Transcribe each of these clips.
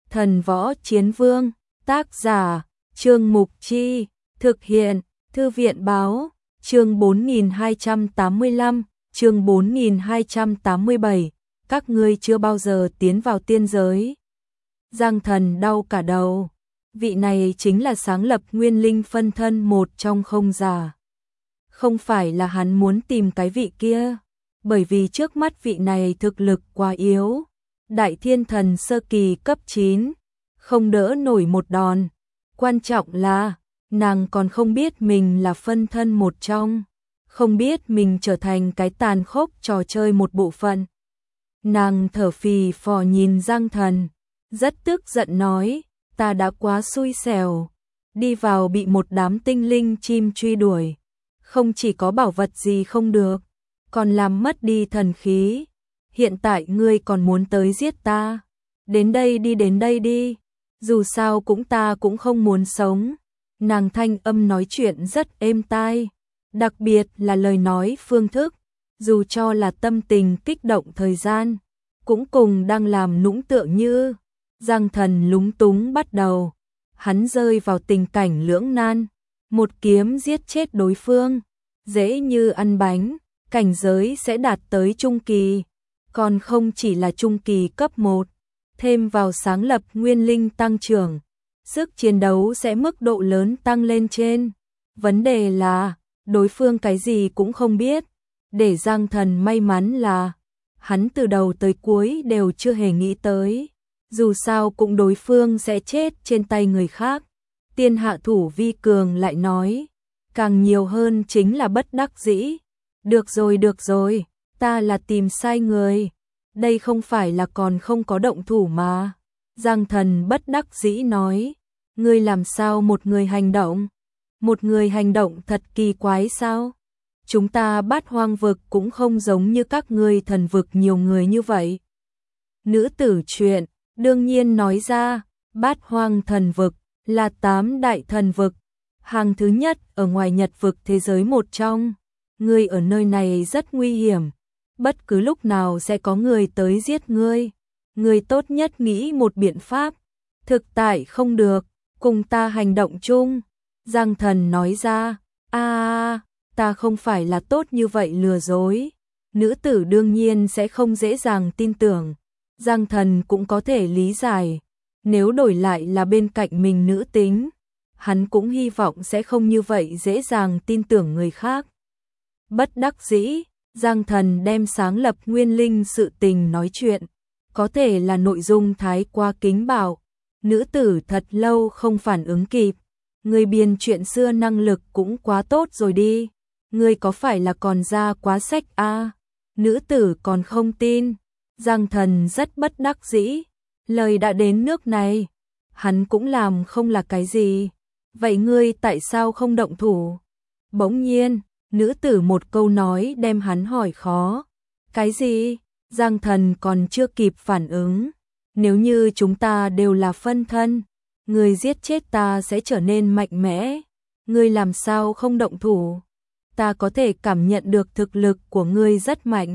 Thần Võ Chiến Vương, tác giả, Trương Mục Chi, thực hiện, Thư viện Báo, chương 4285, chương 4287, các ngươi chưa bao giờ tiến vào tiên giới. Giang Thần đau cả đầu, vị này chính là sáng lập Nguyên Linh phân thân một trong không giả. Không phải là hắn muốn tìm cái vị kia, bởi vì trước mắt vị này thực lực quá yếu. Đại Thiên Thần sơ kỳ cấp 9, không đỡ nổi một đòn. Quan trọng là, nàng còn không biết mình là phân thân một trong, không biết mình trở thành cái tàn khốc trò chơi một bộ phận. Nàng thở phì phò nhìn Giang Thần, rất tức giận nói, ta đã quá xui xẻo, đi vào bị một đám tinh linh chim truy đuổi, không chỉ có bảo vật gì không được, còn làm mất đi thần khí. Hiện tại ngươi còn muốn tới giết ta, đến đây đi, dù sao ta cũng không muốn sống. Nàng thanh âm nói chuyện rất êm tai, đặc biệt là lời nói phương thức, dù cho là tâm tình kích động thời gian, cũng cùng đang làm nũng tựa như. Giang Thần lúng túng bắt đầu, hắn rơi vào tình cảnh lưỡng nan, một kiếm giết chết đối phương, dễ như ăn bánh, cảnh giới sẽ đạt tới trung kỳ, còn không chỉ là trung kỳ cấp 1, thêm vào sáng lập nguyên linh tăng trưởng, sức chiến đấu sẽ mức độ lớn tăng lên trên. Vấn đề là, đối phương cái gì cũng không biết, để Giang Thần may mắn là, hắn từ đầu tới cuối đều chưa hề nghĩ tới, dù sao cũng đối phương sẽ chết trên tay người khác. Tiên hạ thủ vi cường lại nói, càng nhiều hơn chính là bất đắc dĩ. Được rồi, ta là tìm sai người, đây không phải là còn không có động thủ mà. Giang Thần bất đắc dĩ nói, ngươi làm sao một người hành động? Một người hành động thật kỳ quái sao? Chúng ta Bát Hoang vực cũng không giống như các ngươi thần vực nhiều người như vậy. Nữ tử chuyện, đương nhiên nói ra, Bát Hoang thần vực là 8 đại thần vực, hàng thứ nhất ở ngoài Nhật vực thế giới một trong. Ngươi ở nơi này rất nguy hiểm, bất cứ lúc nào sẽ có người tới giết ngươi. Ngươi tốt nhất nghĩ một biện pháp. Thực tại không được, cùng ta hành động chung. Giang Thần nói ra, ta không phải là tốt như vậy lừa dối. Nữ tử đương nhiên sẽ không dễ dàng tin tưởng. Giang Thần cũng có thể lý giải, nếu đổi lại là bên cạnh mình nữ tính, hắn cũng hy vọng sẽ không như vậy dễ dàng tin tưởng người khác. Bất đắc dĩ, Giang Thần đem sáng lập nguyên linh sự tình nói chuyện, có thể là nội dung thái quá kính bạo, nữ tử thật lâu không phản ứng kịp. Người biên chuyện xưa năng lực cũng quá tốt rồi đi, ngươi có phải là còn ra quá sách a? Nữ tử còn không tin. Giang Thần rất bất đắc dĩ, lời đã đến nước này, hắn cũng làm không là cái gì. Vậy ngươi tại sao không động thủ? Bỗng nhiên, nữ tử một câu nói đem hắn hỏi khó. Cái gì? Giang Thần còn chưa kịp phản ứng. Nếu như chúng ta đều là phân thân, ngươi giết chết ta sẽ trở nên mạnh mẽ. Ngươi làm sao không động thủ? Ta có thể cảm nhận được thực lực của ngươi rất mạnh.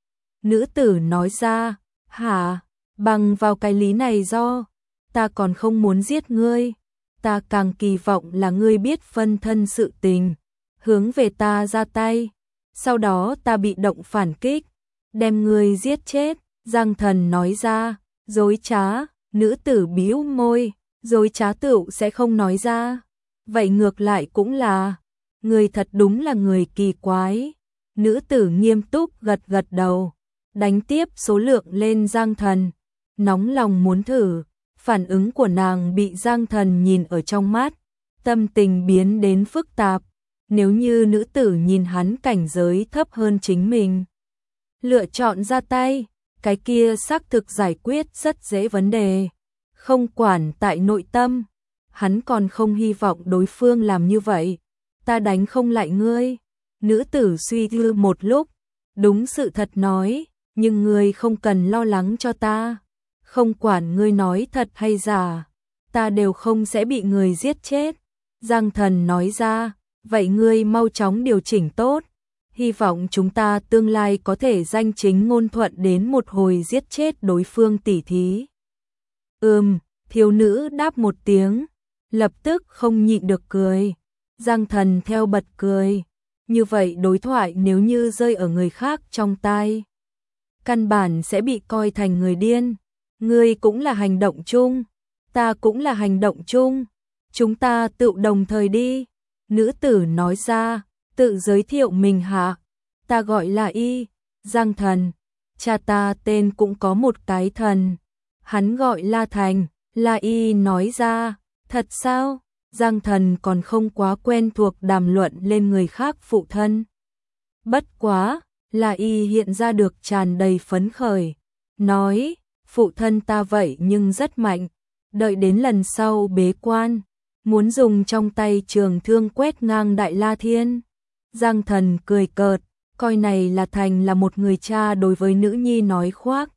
Nữ tử nói ra, hả? Bằng vào cái lý này do, ta còn không muốn giết ngươi. Ta càng kỳ vọng là ngươi biết phân thân sự tình, hướng về ta ra tay, sau đó ta bị động phản kích, đem ngươi giết chết. Giang Thần nói ra, dối trá. Nữ tử bĩu môi, dối trá tựu sẽ không nói ra. Vậy ngược lại cũng là, ngươi thật đúng là người kỳ quái. Nữ tử nghiêm túc gật gật đầu, đánh tiếp số lượng lên Giang Thần, nóng lòng muốn thử. Phản ứng của nàng bị Giang Thần nhìn ở trong mắt, tâm tình biến đến phức tạp. Nếu như nữ tử nhìn hắn cảnh giới thấp hơn chính mình, lựa chọn ra tay, cái kia xác thực giải quyết rất dễ vấn đề. Không quản tại nội tâm, hắn còn không hy vọng đối phương làm như vậy. Ta đánh không lại ngươi. Nữ tử suy tư một lúc, đúng sự thật nói, nhưng ngươi không cần lo lắng cho ta. Không quản ngươi nói thật hay giả, ta đều không sẽ bị người giết chết. Giang Thần nói ra, vậy ngươi mau chóng điều chỉnh tốt, hy vọng chúng ta tương lai có thể danh chính ngôn thuận đến một hồi giết chết đối phương tỉ thí. Thiếu nữ đáp một tiếng, lập tức không nhịn được cười. Giang Thần theo bật cười. Như vậy đối thoại nếu như rơi ở người khác trong tai, căn bản sẽ bị coi thành người điên. Ngươi cũng là hành động chung, ta cũng là hành động chung. Chúng ta tự đồng thời đi. Nữ tử nói ra, tự giới thiệu mình hả? Ta gọi là Y, Giang Thần. Cha ta tên cũng có một cái thần. Hắn gọi La Thành. La Y nói ra, thật sao? Giang Thần còn không quá quen thuộc đàm luận lên người khác phụ thân. Bất quá, La Y hiện ra được tràn đầy phấn khởi. Nói, phụ thân ta vậy nhưng rất mạnh. Đợi đến lần sau bế quan, muốn dùng trong tay trường thương quét ngang Đại La Thiên. Giang Thần cười cợt, coi này là Thành là một người cha đối với nữ nhi nói khoác.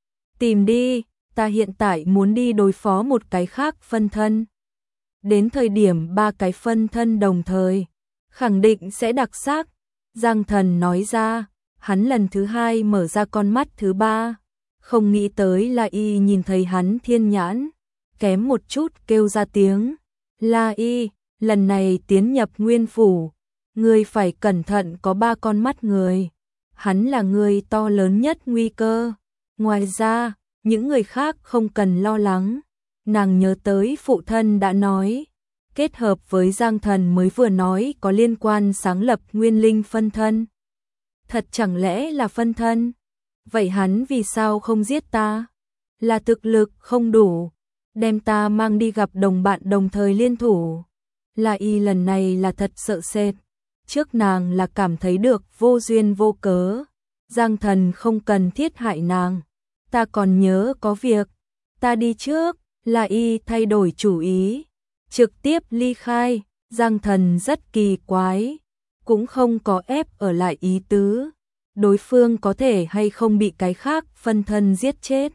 Tìm đi, ta hiện tại muốn đi đối phó một cái khác phân thân. Đến thời điểm 3 cái phân thân đồng thời, khẳng định sẽ đặc sắc. Giang Thần nói ra, hắn lần thứ 2 mở ra con mắt thứ 3. Không nghĩ tới La Y nhìn thấy hắn thiên nhãn, kém một chút kêu ra tiếng. La Y, lần này tiến nhập nguyên phủ, ngươi phải cẩn thận có 3 con mắt người. Hắn là người to lớn nhất nguy cơ. Ngoài ra, những người khác không cần lo lắng. Nàng nhớ tới phụ thân đã nói, kết hợp với Giang Thần mới vừa nói có liên quan sáng lập nguyên linh phân thân. Thật chẳng lẽ là phân thân? Vậy hắn vì sao không giết ta? Là thực lực không đủ, đem ta mang đi gặp đồng bạn đồng thời liên thủ. La Y lần này là thật sợ sệt. Trước nàng là cảm thấy được vô duyên vô cớ. Giang Thần không cần thiết hại nàng. Ta còn nhớ có việc, ta đi trước. La Y thay đổi chủ ý, trực tiếp ly khai. Giang Thần rất kỳ quái, cũng không có ép ở lại ý tứ. Đối phương có thể hay không bị cái khác phân thân giết chết,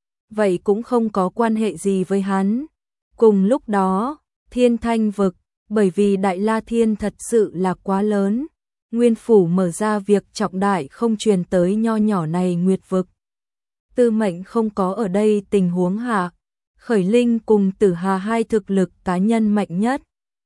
vậy cũng không có quan hệ gì với hắn. Cùng lúc đó, Thiên Thanh vực, bởi vì Đại La Thiên thật sự là quá lớn, Nguyên phủ mở ra việc trọng đại không truyền tới nho nhỏ này Nguyệt vực. Tư Mệnh không có ở đây tình huống hạ, Khởi Linh cùng Tử Hà hai thực lực cá nhân mạnh nhất.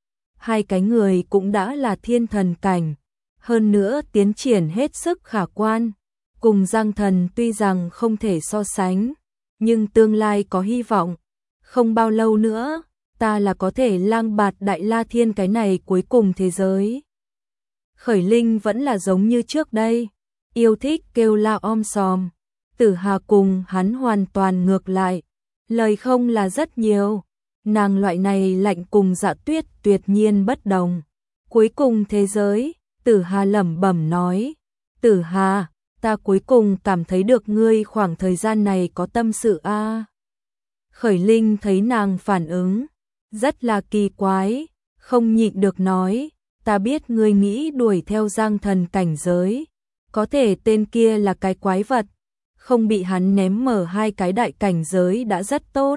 Hai cái người cũng đã là thiên thần cảnh, hơn nữa tiến triển hết sức khả quan. Cùng Giang Thần tuy rằng không thể so sánh, nhưng tương lai có hy vọng. Không bao lâu nữa, ta là có thể lang bạt Đại La Thiên cái này cuối cùng thế giới. Khởi Linh vẫn là giống như trước đây, yêu thích kêu la om sòm. Tử Hà cùng hắn hoàn toàn ngược lại, lời không là rất nhiều. Nàng loại này lạnh cùng Dạ Tuyết tuyệt nhiên bất đồng. Cuối cùng thế giới, Tử Hà lẩm bẩm nói, Tử Hà, ta cuối cùng cảm thấy được ngươi khoảng thời gian này có tâm sự a. Khởi Linh thấy nàng phản ứng, rất là kỳ quái, không nhịn được nói, ta biết ngươi nghĩ đuổi theo Giang Thần cảnh giới, có thể tên kia là cái quái vật, không bị hắn ném mở 2 cái đại cảnh giới đã rất tốt.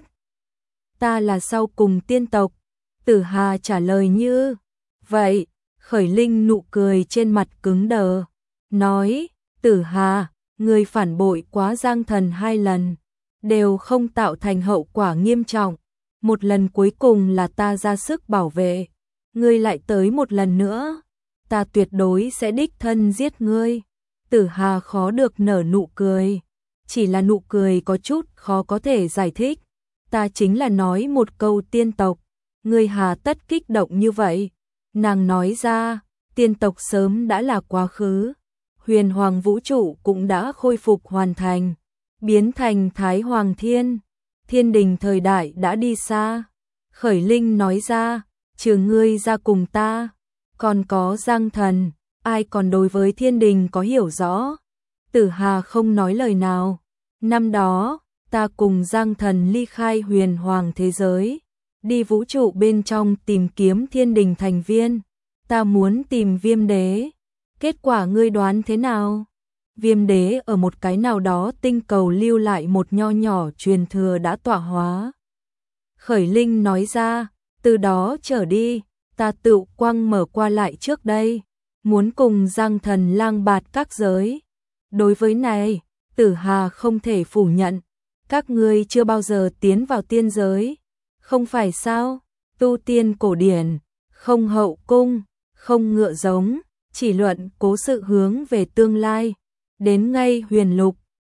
Ta là sau cùng tiên tộc. Tử Hà trả lời như vậy. Khởi Linh nụ cười trên mặt cứng đờ, nói, Tử Hà, ngươi phản bội quá Giang Thần 2 lần, đều không tạo thành hậu quả nghiêm trọng. Một lần cuối cùng là ta ra sức bảo vệ, ngươi lại tới một lần nữa, ta tuyệt đối sẽ đích thân giết ngươi. Tử Hà khó được nở nụ cười, chỉ là nụ cười có chút khó có thể giải thích. Ta chính là nói một câu tiên tộc, ngươi hà tất kích động như vậy. Nàng nói ra, tiên tộc sớm đã là quá khứ, huyền hoàng vũ trụ cũng đã khôi phục hoàn thành, biến thành Thái Hoàng Thiên, thiên đình thời đại đã đi xa. Khởi Linh nói ra, trừ ngươi ra cùng ta, còn có Giang Thần, ai còn đối với thiên đình có hiểu rõ. Tử Hà không nói lời nào. Năm đó, ta cùng Giang Thần ly khai huyền hoàng thế giới, đi vũ trụ bên trong tìm kiếm thiên đình thành viên. Ta muốn tìm Viêm Đế. Kết quả ngươi đoán thế nào? Viêm Đế ở một cái nào đó tinh cầu lưu lại một nho nhỏ truyền thừa đã tọa hóa. Khởi Linh nói ra, từ đó trở đi, ta tự quăng mở qua lại trước đây, muốn cùng Giang Thần lang bạt các giới. Đối với này, Tử Hà không thể phủ nhận. các ngươi chưa bao giờ tiến vào tiên giới, không phải sao? Tu tiên cổ điển, không hậu cung, không ngựa giống, chỉ luận cố sự hướng về tương lai. Đến ngay huyền lục,